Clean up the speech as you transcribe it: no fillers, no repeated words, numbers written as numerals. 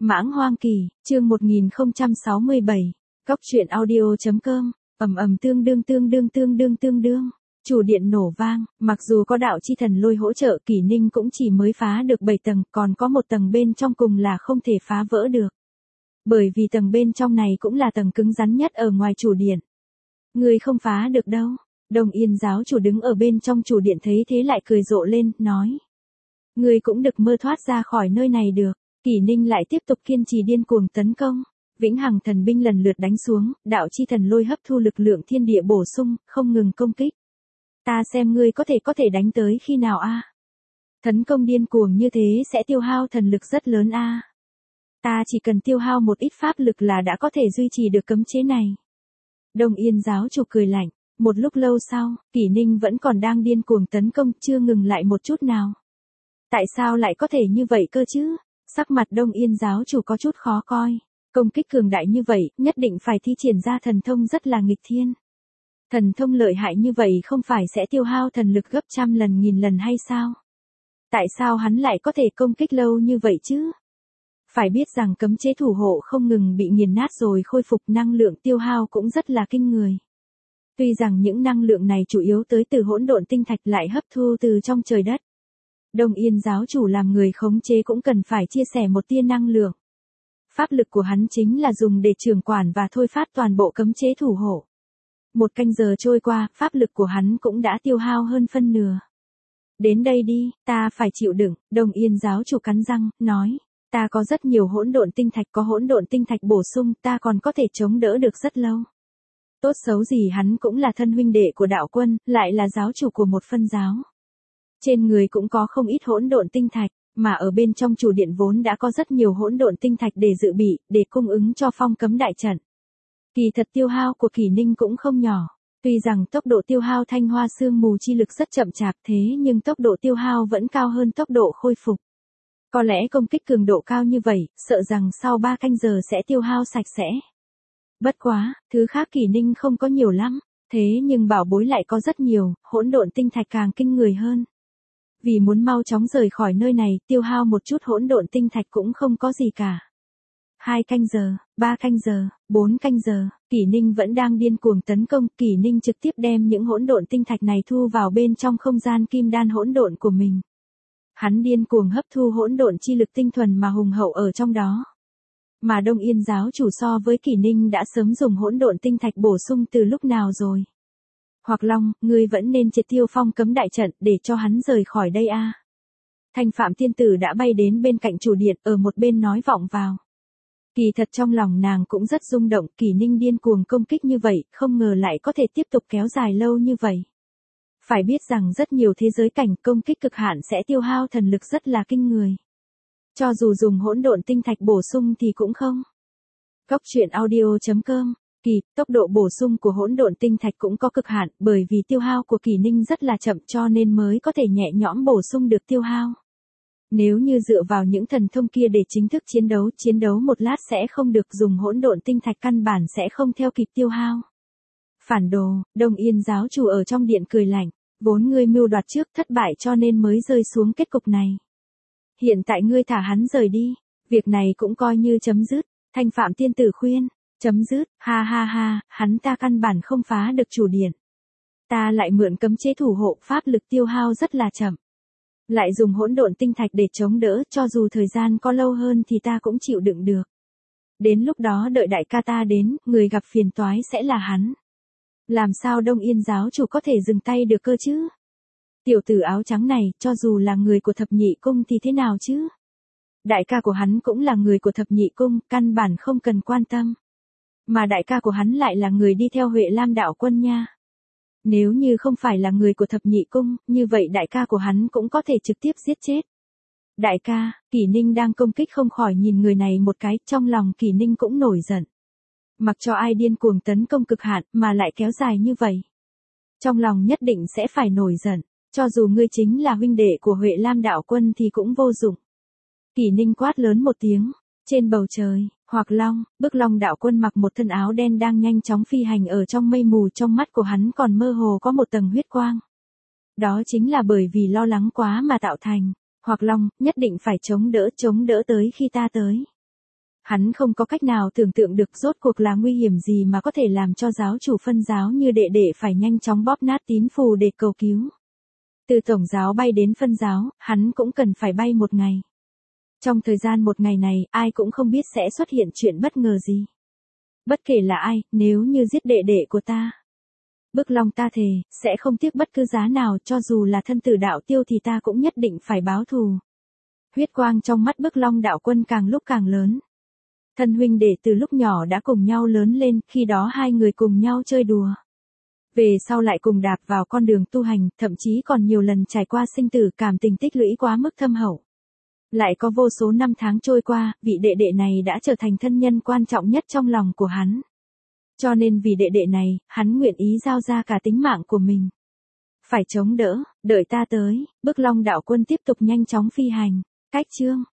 Mãng hoang kỳ, chương 1067. Cóc truyện audio.com. Tương đương. Chủ điện nổ vang, mặc dù có đạo chi thần lôi hỗ trợ, Kỷ Ninh cũng chỉ mới phá được 7 tầng, còn có một tầng bên trong cùng là không thể phá vỡ được. Bởi vì tầng bên trong này cũng là tầng cứng rắn nhất ở ngoài chủ điện. Người không phá được đâu. Đông Yên giáo chủ đứng ở bên trong chủ điện thấy thế lại cười rộ lên, nói. Người cũng được mơ thoát ra khỏi nơi này được. Kỷ Ninh lại tiếp tục kiên trì điên cuồng tấn công. Vĩnh hằng thần binh lần lượt đánh xuống, đạo chi thần lôi hấp thu lực lượng thiên địa bổ sung, không ngừng công kích. Ta xem ngươi có thể đánh tới khi nào a? Tấn công điên cuồng như thế sẽ tiêu hao thần lực rất lớn a. Ta chỉ cần tiêu hao một ít pháp lực là đã có thể duy trì được cấm chế này. Đông Yên giáo chủ cười lạnh, một lúc lâu sau, Kỷ Ninh vẫn còn đang điên cuồng tấn công, chưa ngừng lại một chút nào. Tại sao lại có thể như vậy cơ chứ? Sắc mặt Đông Yên giáo chủ có chút khó coi. Công kích cường đại như vậy, nhất định phải thi triển ra thần thông rất là nghịch thiên. Thần thông lợi hại như vậy không phải sẽ tiêu hao thần lực gấp trăm lần nghìn lần hay sao? Tại sao hắn lại có thể công kích lâu như vậy chứ? Phải biết rằng cấm chế thủ hộ không ngừng bị nghiền nát rồi khôi phục, năng lượng tiêu hao cũng rất là kinh người. Tuy rằng những năng lượng này chủ yếu tới từ hỗn độn tinh thạch lại hấp thu từ trong trời đất. Đông Yên giáo chủ làm người khống chế cũng cần phải chia sẻ một tia năng lượng. Pháp lực của hắn chính là dùng để trưởng quản và thôi phát toàn bộ cấm chế thủ hộ. Một canh giờ trôi qua, pháp lực của hắn cũng đã tiêu hao hơn phân nửa. Đến đây đi, ta phải chịu đựng. Đông Yên giáo chủ cắn răng, nói. Ta có rất nhiều hỗn độn tinh thạch, có hỗn độn tinh thạch bổ sung, ta còn có thể chống đỡ được rất lâu. Tốt xấu gì hắn cũng là thân huynh đệ của đạo quân, lại là giáo chủ của một phân giáo. Trên người cũng có không ít hỗn độn tinh thạch, mà ở bên trong chủ điện vốn đã có rất nhiều hỗn độn tinh thạch để dự bị, để cung ứng cho phong cấm đại trận. Kỳ thật tiêu hao của Kỷ Ninh cũng không nhỏ. Tuy rằng tốc độ tiêu hao thanh hoa sương mù chi lực rất chậm chạp thế nhưng tốc độ tiêu hao vẫn cao hơn tốc độ khôi phục. Có lẽ công kích cường độ cao như vậy, sợ rằng sau 3 canh giờ sẽ tiêu hao sạch sẽ. Bất quá, thứ khác Kỷ Ninh không có nhiều lắm, thế nhưng bảo bối lại có rất nhiều, hỗn độn tinh thạch càng kinh người hơn. Vì muốn mau chóng rời khỏi nơi này, tiêu hao một chút hỗn độn tinh thạch cũng không có gì cả. 2 canh giờ, 3 canh giờ, 4 canh giờ, Kỷ Ninh vẫn đang điên cuồng tấn công, Kỷ Ninh trực tiếp đem những hỗn độn tinh thạch này thu vào bên trong không gian kim đan hỗn độn của mình. Hắn điên cuồng hấp thu hỗn độn chi lực tinh thuần mà hùng hậu ở trong đó. Mà Đông Yên giáo chủ so với Kỷ Ninh đã sớm dùng hỗn độn tinh thạch bổ sung từ lúc nào rồi. Hoặc Long, ngươi vẫn nên triệt tiêu phong cấm đại trận để cho hắn rời khỏi đây a. Thanh Phạm tiên tử đã bay đến bên cạnh chủ điện, ở một bên nói vọng vào. Kỳ thật trong lòng nàng cũng rất rung động, Kỷ Ninh điên cuồng công kích như vậy, không ngờ lại có thể tiếp tục kéo dài lâu như vậy. Phải biết rằng rất nhiều thế giới cảnh công kích cực hạn sẽ tiêu hao thần lực rất là kinh người. Cho dù dùng hỗn độn tinh thạch bổ sung thì cũng không. Cóc truyện audio.com. Tốc độ bổ sung của hỗn độn tinh thạch cũng có cực hạn, bởi vì tiêu hao của Kỷ Ninh rất là chậm cho nên mới có thể nhẹ nhõm bổ sung được tiêu hao. Nếu như dựa vào những thần thông kia để chính thức chiến đấu một lát sẽ không được, dùng hỗn độn tinh thạch căn bản sẽ không theo kịp tiêu hao. Phản đồ, Đông Yên giáo chủ ở trong điện cười lạnh, vốn ngươi mưu đoạt trước thất bại cho nên mới rơi xuống kết cục này. Hiện tại ngươi thả hắn rời đi, việc này cũng coi như chấm dứt. Thanh Phạm tiên tử khuyên, chấm dứt, ha, hắn ta căn bản không phá được chủ điện. Ta lại mượn cấm chế thủ hộ, pháp lực tiêu hao rất là chậm. Lại dùng hỗn độn tinh thạch để chống đỡ, cho dù thời gian có lâu hơn thì ta cũng chịu đựng được. Đến lúc đó đợi đại ca ta đến, người gặp phiền toái sẽ là hắn. Làm sao Đông Yên giáo chủ có thể dừng tay được cơ chứ? Tiểu tử áo trắng này, cho dù là người của thập nhị cung thì thế nào chứ? Đại ca của hắn cũng là người của thập nhị cung, căn bản không cần quan tâm. Mà đại ca của hắn lại là người đi theo Huệ Lam đạo quân nha. Nếu như không phải là người của thập nhị cung, như vậy đại ca của hắn cũng có thể trực tiếp giết chết. Đại ca, Kỷ Ninh đang công kích không khỏi nhìn người này một cái, trong lòng Kỷ Ninh cũng nổi giận. Mặc cho ai điên cuồng tấn công cực hạn mà lại kéo dài như vậy. Trong lòng nhất định sẽ phải nổi giận, cho dù ngươi chính là huynh đệ của Huệ Lam đạo quân thì cũng vô dụng. Kỷ Ninh quát lớn một tiếng, trên bầu trời, Hoặc Long, Bức Long đạo quân mặc một thân áo đen đang nhanh chóng phi hành ở trong mây mù, trong mắt của hắn còn mơ hồ có một tầng huyết quang. Đó chính là bởi vì lo lắng quá mà tạo thành. Hoặc Long, nhất định phải chống đỡ tới khi ta tới. Hắn không có cách nào tưởng tượng được rốt cuộc là nguy hiểm gì mà có thể làm cho giáo chủ phân giáo như đệ đệ phải nhanh chóng bóp nát tín phù để cầu cứu. Từ tổng giáo bay đến phân giáo, hắn cũng cần phải bay 1 ngày. Trong thời gian 1 ngày này, ai cũng không biết sẽ xuất hiện chuyện bất ngờ gì. Bất kể là ai, nếu như giết đệ đệ của ta. Bức Long ta thề, sẽ không tiếc bất cứ giá nào, cho dù là thân tử đạo tiêu thì ta cũng nhất định phải báo thù. Huyết quang trong mắt Bức Long đạo quân càng lúc càng lớn. Thân huynh đệ từ lúc nhỏ đã cùng nhau lớn lên, khi đó hai người cùng nhau chơi đùa. Về sau lại cùng đạp vào con đường tu hành, thậm chí còn nhiều lần trải qua sinh tử, cảm tình tích lũy quá mức thâm hậu. Lại có vô số năm tháng trôi qua, vị đệ đệ này đã trở thành thân nhân quan trọng nhất trong lòng của hắn. Cho nên vì đệ đệ này, hắn nguyện ý giao ra cả tính mạng của mình. Phải chống đỡ, đợi ta tới. Bức Long đạo quân tiếp tục nhanh chóng phi hành. Cách chương